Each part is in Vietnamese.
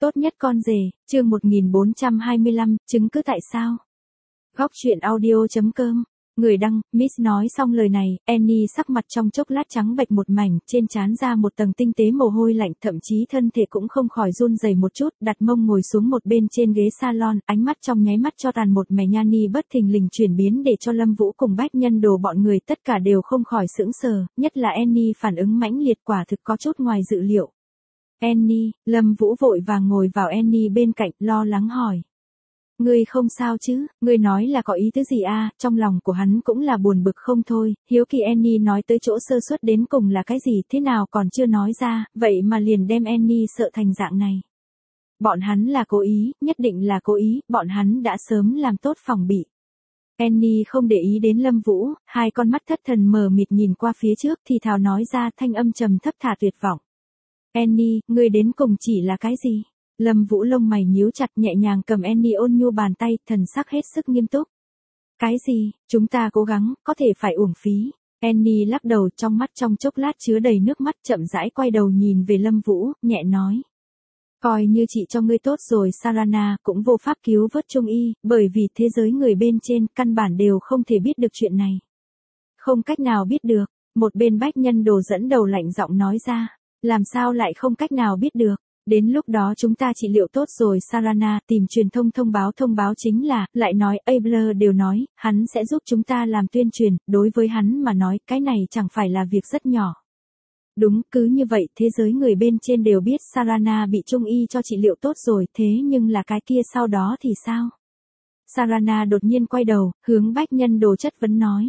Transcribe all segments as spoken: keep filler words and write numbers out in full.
Tốt nhất con rể, chương một nghìn bốn trăm hai mươi lăm, chứng cứ tại sao? Góc truyện audio chấm com. Người đăng, Miss nói xong lời này, Annie sắc mặt trong chốc lát trắng bệch một mảnh, trên trán ra một tầng tinh tế mồ hôi lạnh, thậm chí thân thể cũng không khỏi run rẩy một chút, đặt mông ngồi xuống một bên trên ghế salon, ánh mắt trong nháy mắt cho tàn một mẻ nha ni bất thình lình chuyển biến để cho Lâm Vũ cùng Bách Nhân Đồ bọn người tất cả đều không khỏi sững sờ, nhất là Annie phản ứng mãnh liệt quả thực có chút ngoài dự liệu. Annie, Lâm Vũ vội vàng ngồi vào Annie bên cạnh, lo lắng hỏi. Ngươi không sao chứ, ngươi nói là có ý tứ gì a? Trong lòng của hắn cũng là buồn bực không thôi, hiếu kỳ Annie nói tới chỗ sơ suất đến cùng là cái gì, thế nào còn chưa nói ra, vậy mà liền đem Annie sợ thành dạng này. Bọn hắn là cố ý, nhất định là cố ý, bọn hắn đã sớm làm tốt phòng bị. Annie không để ý đến Lâm Vũ, hai con mắt thất thần mờ mịt nhìn qua phía trước thì thào nói ra thanh âm trầm thấp thả tuyệt vọng. Annie, ngươi đến cùng chỉ là cái gì? Lâm Vũ lông mày nhíu chặt nhẹ nhàng cầm Annie ôn nhu bàn tay, thần sắc hết sức nghiêm túc. Cái gì, chúng ta cố gắng, có thể phải uổng phí. Annie lắc đầu, trong mắt trong chốc lát chứa đầy nước mắt, chậm rãi quay đầu nhìn về Lâm Vũ, nhẹ nói. Coi như chị cho ngươi tốt rồi Sarana, cũng vô pháp cứu vớt Trung Y, bởi vì thế giới người bên trên, căn bản đều không thể biết được chuyện này. Không cách nào biết được, một bên Bách Nhân Đồ dẫn đầu lạnh giọng nói ra. Làm sao lại không cách nào biết được, đến lúc đó chúng ta trị liệu tốt rồi Sarana, tìm truyền thông thông báo thông báo chính là, lại nói Abler đều nói, hắn sẽ giúp chúng ta làm tuyên truyền, đối với hắn mà nói, cái này chẳng phải là việc rất nhỏ. Đúng, cứ như vậy, thế giới người bên trên đều biết Sarana bị Trung Y cho trị liệu tốt rồi, thế nhưng là cái kia sau đó thì sao? Sarana đột nhiên quay đầu, hướng Bách Nhân Đồ chất vấn nói.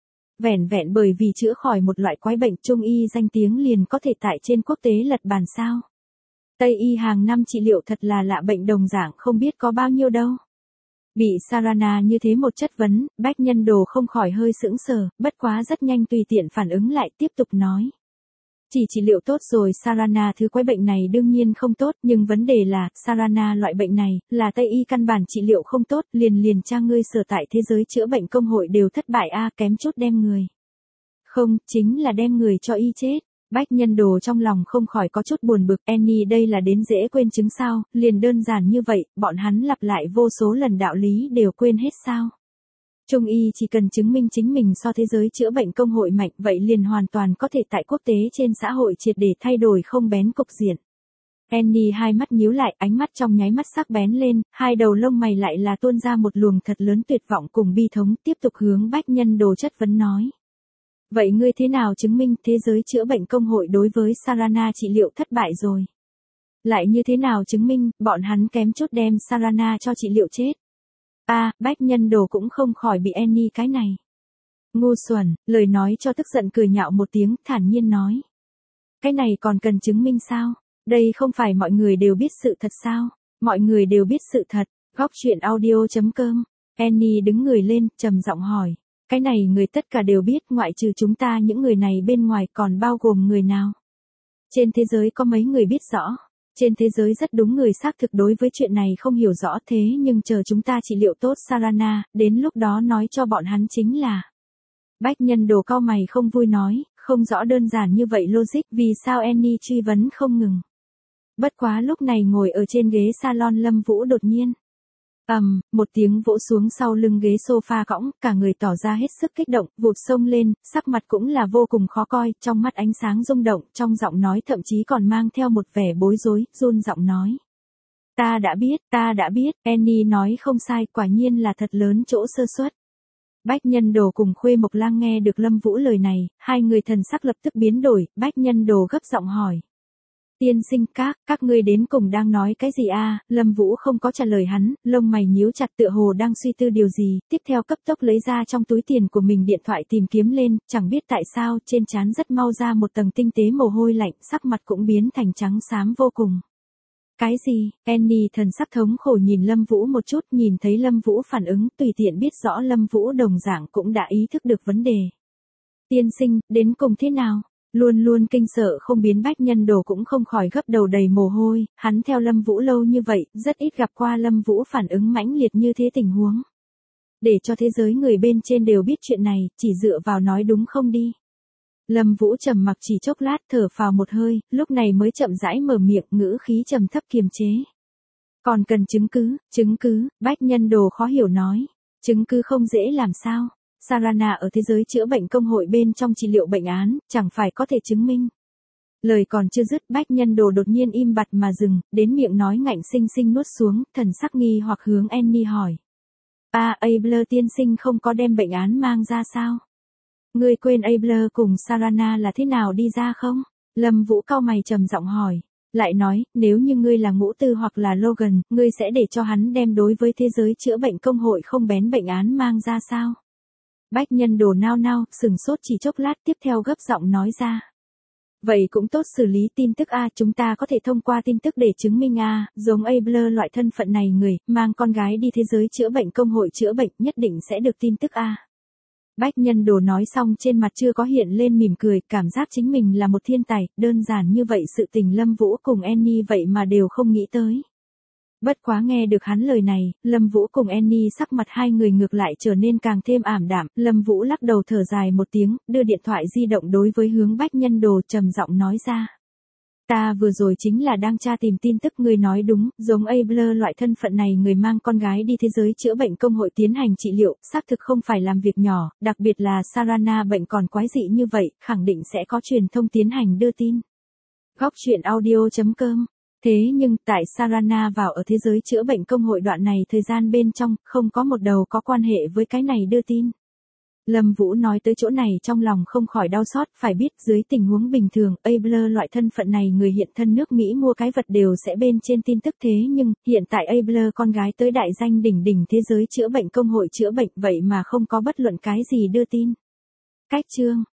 Vẻn vẹn bởi vì chữa khỏi một loại quái bệnh Trung Y danh tiếng liền có thể tại trên quốc tế lật bàn sao. Tây Y hàng năm trị liệu thật là lạ bệnh đồng dạng không biết có bao nhiêu đâu. Bị Sarana như thế một chất vấn, Bách Nhân Đồ không khỏi hơi sững sờ, bất quá rất nhanh tùy tiện phản ứng lại tiếp tục nói. Chỉ trị liệu tốt rồi Sarana thứ quái bệnh này đương nhiên không tốt, nhưng vấn đề là, Sarana loại bệnh này, là Tây Y căn bản trị liệu không tốt, liền liền cha ngươi sở tại thế giới chữa bệnh công hội đều thất bại a kém chút đem người. Không, chính là đem người cho y chết. Bách Nhân Đồ trong lòng không khỏi có chút buồn bực, Annie đây là đến dễ quên chứng sao, liền đơn giản như vậy, bọn hắn lặp lại vô số lần đạo lý đều quên hết sao. Trung Y chỉ cần chứng minh chính mình so thế giới chữa bệnh công hội mạnh vậy liền hoàn toàn có thể tại quốc tế trên xã hội triệt để thay đổi không bén cục diện. Annie hai mắt nhíu lại, ánh mắt trong nháy mắt sắc bén lên, hai đầu lông mày lại là tuôn ra một luồng thật lớn tuyệt vọng cùng bi thống, tiếp tục hướng Bách Nhân Đồ chất vấn nói. Vậy ngươi thế nào chứng minh thế giới chữa bệnh công hội đối với Sarana trị liệu thất bại rồi? Lại như thế nào chứng minh, bọn hắn kém chút đem Sarana cho trị liệu chết? A, à, Bách Nhân Đồ cũng không khỏi bị Annie cái này. Ngu xuẩn, lời nói cho tức giận cười nhạo một tiếng, thản nhiên nói. Cái này còn cần chứng minh sao? Đây không phải mọi người đều biết sự thật sao? Mọi người đều biết sự thật. Góc truyện audio chấm com. Annie đứng người lên, trầm giọng hỏi. Cái này người tất cả đều biết, ngoại trừ chúng ta những người này bên ngoài còn bao gồm người nào? Trên thế giới có mấy người biết rõ? Trên thế giới rất đúng người xác thực đối với chuyện này không hiểu rõ thế nhưng chờ chúng ta trị liệu tốt Sarana, đến lúc đó nói cho bọn hắn chính là. Bách Nhân Đồ cau mày không vui nói, không rõ đơn giản như vậy logic vì sao Annie truy vấn không ngừng. Bất quá lúc này ngồi ở trên ghế salon Lâm Vũ đột nhiên. ầm, um, một tiếng vỗ xuống sau lưng ghế sofa cõng, cả người tỏ ra hết sức kích động, vụt xông lên, sắc mặt cũng là vô cùng khó coi, trong mắt ánh sáng rung động, trong giọng nói thậm chí còn mang theo một vẻ bối rối, run giọng nói. Ta đã biết, ta đã biết, Annie nói không sai, quả nhiên là thật lớn chỗ sơ suất. Bách Nhân Đồ cùng Khuê Mộc Lang nghe được Lâm Vũ lời này, hai người thần sắc lập tức biến đổi, Bách Nhân Đồ gấp giọng hỏi. Tiên sinh các, các ngươi đến cùng đang nói cái gì a? À? Lâm Vũ không có trả lời hắn, lông mày nhíu chặt tựa hồ đang suy tư điều gì, tiếp theo cấp tốc lấy ra trong túi tiền của mình điện thoại tìm kiếm lên, chẳng biết tại sao, trên trán rất mau ra một tầng tinh tế mồ hôi lạnh, sắc mặt cũng biến thành trắng xám vô cùng. Cái gì? Annie thần sắc thống khổ nhìn Lâm Vũ một chút, nhìn thấy Lâm Vũ phản ứng, tùy tiện biết rõ Lâm Vũ đồng dạng cũng đã ý thức được vấn đề. Tiên sinh, đến cùng thế nào? Luôn luôn kinh sợ không biến Bách Nhân Đồ cũng không khỏi gấp đầu đầy mồ hôi, hắn theo Lâm Vũ lâu như vậy, rất ít gặp qua Lâm Vũ phản ứng mãnh liệt như thế tình huống. Để cho thế giới người bên trên đều biết chuyện này, chỉ dựa vào nói đúng không đi. Lâm Vũ trầm mặc chỉ chốc lát thở phào một hơi, lúc này mới chậm rãi mở miệng ngữ khí trầm thấp kiềm chế. Còn cần chứng cứ, chứng cứ, Bách Nhân Đồ khó hiểu nói. Chứng cứ không dễ làm sao? Sarana ở thế giới chữa bệnh công hội bên trong trị liệu bệnh án, chẳng phải có thể chứng minh. Lời còn chưa dứt, Bách Nhân Đồ đột nhiên im bặt mà dừng, đến miệng nói ngạnh sinh sinh nuốt xuống, thần sắc nghi hoặc hướng Annie hỏi. À, Abler tiên sinh không có đem bệnh án mang ra sao? Ngươi quên Abler cùng Sarana là thế nào đi ra không? Lâm Vũ cau mày trầm giọng hỏi. Lại nói, nếu như ngươi là Ngũ Tư hoặc là Logan, ngươi sẽ để cho hắn đem đối với thế giới chữa bệnh công hội không bén bệnh án mang ra sao? Bách Nhân Đồ nao nao, sừng sốt chỉ chốc lát, tiếp theo gấp giọng nói ra. Vậy cũng tốt, xử lý tin tức A, chúng ta có thể thông qua tin tức để chứng minh A, giống Abler loại thân phận này người, mang con gái đi thế giới chữa bệnh công hội chữa bệnh, nhất định sẽ được tin tức A. Bách Nhân Đồ nói xong trên mặt chưa có hiện lên mỉm cười, cảm giác chính mình là một thiên tài, đơn giản như vậy sự tình Lâm Vũ cùng Annie vậy mà đều không nghĩ tới. Bất quá nghe được hắn lời này, Lâm Vũ cùng Annie sắc mặt hai người ngược lại trở nên càng thêm ảm đạm, Lâm Vũ lắc đầu thở dài một tiếng, đưa điện thoại di động đối với hướng Bách Nhân Đồ trầm giọng nói ra. Ta vừa rồi chính là đang tra tìm tin tức, người nói đúng, giống Abler loại thân phận này người mang con gái đi thế giới chữa bệnh công hội tiến hành trị liệu, xác thực không phải làm việc nhỏ, đặc biệt là Sarana bệnh còn quái dị như vậy, khẳng định sẽ có truyền thông tiến hành đưa tin. Góc truyện audio chấm com. Thế nhưng, tại Sarana vào ở thế giới chữa bệnh công hội đoạn này thời gian bên trong, không có một đầu có quan hệ với cái này đưa tin. Lâm Vũ nói tới chỗ này trong lòng không khỏi đau xót, phải biết dưới tình huống bình thường, Abler loại thân phận này người hiện thân nước Mỹ mua cái vật đều sẽ bên trên tin tức, thế nhưng, hiện tại Abler con gái tới đại danh đỉnh đỉnh thế giới chữa bệnh công hội chữa bệnh vậy mà không có bất luận cái gì đưa tin. Cách chương